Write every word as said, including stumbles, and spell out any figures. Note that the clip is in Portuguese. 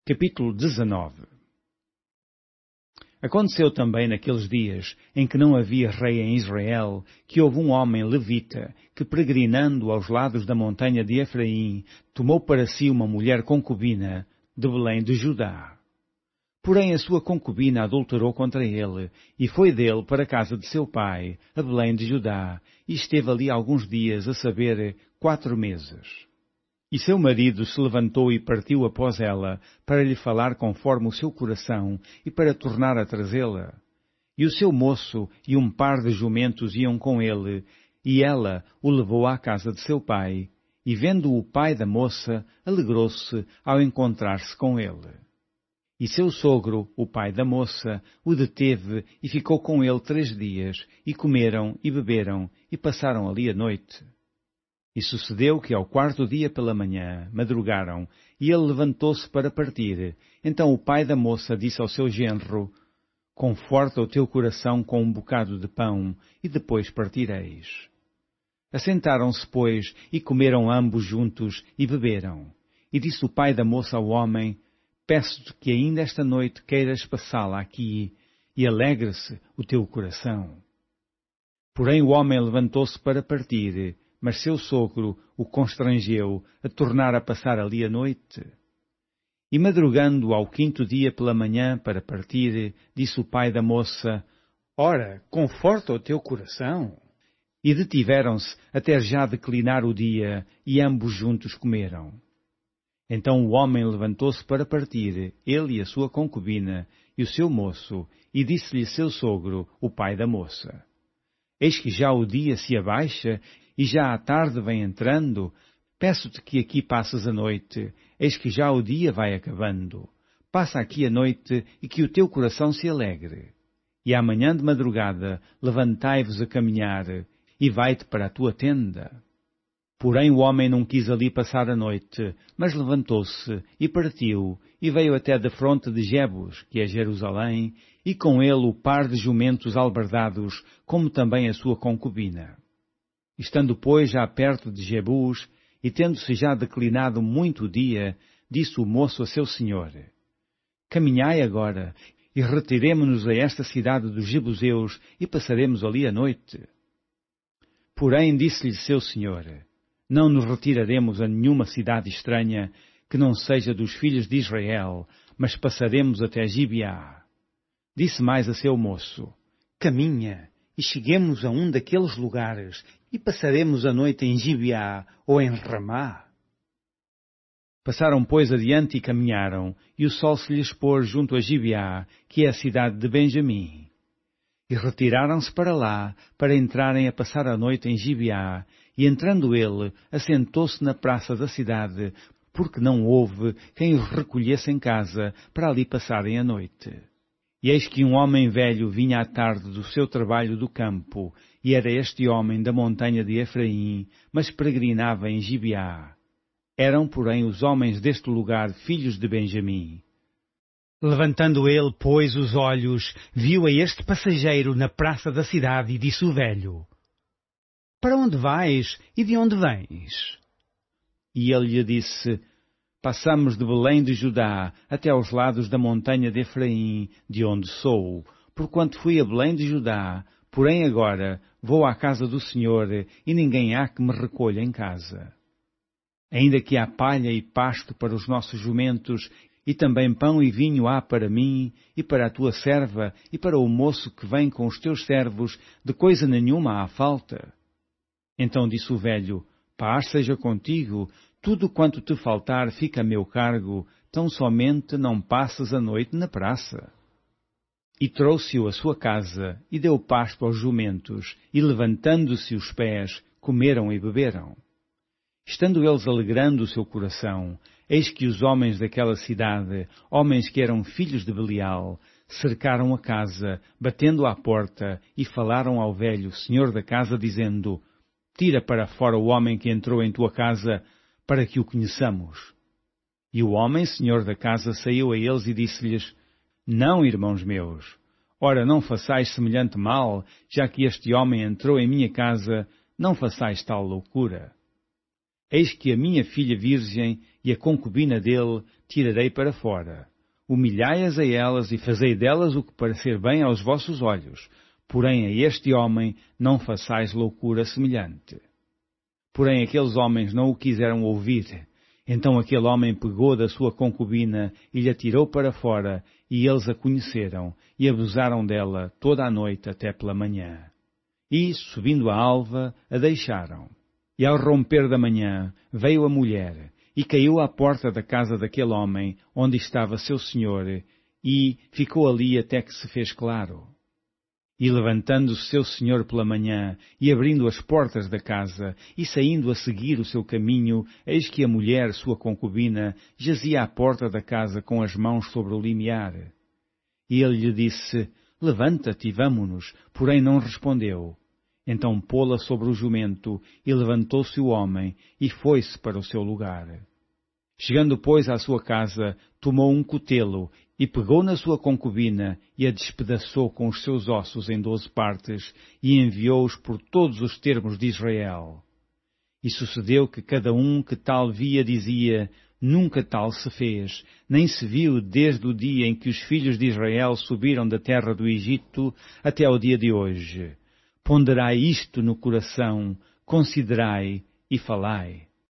Capítulo dezenove. Aconteceu também naqueles dias, em que não havia rei em Israel, que houve um homem levita, que peregrinando aos lados da montanha de Efraim, tomou para si uma mulher concubina, de Belém de Judá. Porém a sua concubina adulterou contra ele, e foi dele para a casa de seu pai, a Belém de Judá, e esteve ali alguns dias, a saber, quatro meses. E seu marido se levantou e partiu após ela, para lhe falar conforme o seu coração, e para tornar a trazê-la. E o seu moço e um par de jumentos iam com ele, e ela o levou à casa de seu pai, e vendo o pai da moça, alegrou-se ao encontrar-se com ele. E seu sogro, o pai da moça, o deteve e ficou com ele três dias, e comeram e beberam, e passaram ali a noite. E sucedeu que ao quarto dia pela manhã madrugaram, e ele levantou-se para partir. Então o pai da moça disse ao seu genro: Conforta o teu coração com um bocado de pão, e depois partireis. Assentaram-se, pois, e comeram ambos juntos, e beberam. E disse o pai da moça ao homem: Peço-te que ainda esta noite queiras passá-la aqui, e alegre-se o teu coração. Porém o homem levantou-se para partir, mas seu sogro o constrangeu a tornar a passar ali a noite. E madrugando ao quinto dia pela manhã para partir, disse o pai da moça: Ora, conforta o teu coração. E detiveram-se até já declinar o dia, e ambos juntos comeram. Então o homem levantou-se para partir, ele e a sua concubina, e o seu moço, e disse-lhe seu sogro, o pai da moça: Eis que já o dia se abaixa, e já a tarde vem entrando. Peço-te que aqui passes a noite, eis que já o dia vai acabando. Passa aqui a noite, e que o teu coração se alegre. E amanhã de madrugada levantai-vos a caminhar, e vai-te para a tua tenda. Porém o homem não quis ali passar a noite, mas levantou-se, e partiu, e veio até defronte de Jebus, que é Jerusalém, e com ele o par de jumentos albardados, como também a sua concubina. Estando, pois, já perto de Jebus, e tendo-se já declinado muito o dia, disse o moço a seu senhor: Caminhai agora, e retiremo-nos a esta cidade dos Jebuseus, e passaremos ali a noite. Porém disse-lhe seu senhor: Não nos retiraremos a nenhuma cidade estranha, que não seja dos filhos de Israel, mas passaremos até Gibeá. Disse mais a seu moço: Caminha, e cheguemos a um daqueles lugares, e passaremos a noite em Gibeá ou em Ramá. Passaram, pois, adiante e caminharam, e o sol se lhes pôs junto a Gibeá, que é a cidade de Benjamim. E retiraram-se para lá, para entrarem a passar a noite em Gibeá, e entrando ele, assentou-se na praça da cidade, porque não houve quem os recolhesse em casa, para ali passarem a noite. E eis que um homem velho vinha à tarde do seu trabalho do campo, e era este homem da montanha de Efraim, mas peregrinava em Gibeá. Eram, porém, os homens deste lugar filhos de Benjamim. Levantando ele, pois, os olhos, viu a este passageiro na praça da cidade, e disse o velho: Para onde vais e de onde vens? E ele lhe disse: Passamos de Belém de Judá até aos lados da montanha de Efraim, de onde sou, porquanto fui a Belém de Judá, porém agora vou à casa do Senhor, e ninguém há que me recolha em casa. Ainda que há palha e pasto para os nossos jumentos, e também pão e vinho há para mim, e para a tua serva, e para o moço que vem com os teus servos, de coisa nenhuma há falta. Então disse o velho: Paz seja contigo, tudo quanto te faltar fica a meu cargo, tão somente não passes a noite na praça. E trouxe-o à sua casa, e deu pasto aos jumentos, e levantando-se os pés, comeram e beberam. Estando eles alegrando o seu coração, eis que os homens daquela cidade, homens que eram filhos de Belial, cercaram a casa, batendo à porta, e falaram ao velho, senhor da casa, dizendo: Tira para fora o homem que entrou em tua casa, para que o conheçamos. E o homem, senhor da casa, saiu a eles e disse-lhes: Não, irmãos meus, ora não façais semelhante mal, já que este homem entrou em minha casa, não façais tal loucura. Eis que a minha filha virgem e a concubina dele tirarei para fora. Humilhai-as a elas e fazei delas o que parecer bem aos vossos olhos. Porém a este homem não façais loucura semelhante. Porém aqueles homens não o quiseram ouvir. Então aquele homem pegou da sua concubina e lhe atirou para fora, e eles a conheceram, e abusaram dela toda a noite até pela manhã. E, subindo a alva, a deixaram. E ao romper da manhã, veio a mulher, e caiu à porta da casa daquele homem, onde estava seu senhor, e ficou ali até que se fez claro. E levantando-se seu senhor pela manhã, e abrindo as portas da casa, e saindo a seguir o seu caminho, eis que a mulher, sua concubina, jazia à porta da casa com as mãos sobre o limiar. E ele lhe disse, levanta-te e vamo-nos, porém não respondeu. Então pô-la sobre o jumento, e levantou-se o homem, e foi-se para o seu lugar. Chegando, pois, à sua casa, tomou um cutelo, e pegou na sua concubina, e a despedaçou com os seus ossos em doze partes, e enviou-os por todos os termos de Israel. E sucedeu que cada um que tal via dizia, nunca tal se fez, nem se viu desde o dia em que os filhos de Israel subiram da terra do Egito até ao dia de hoje. Ponderai isto no coração, considerai e falai.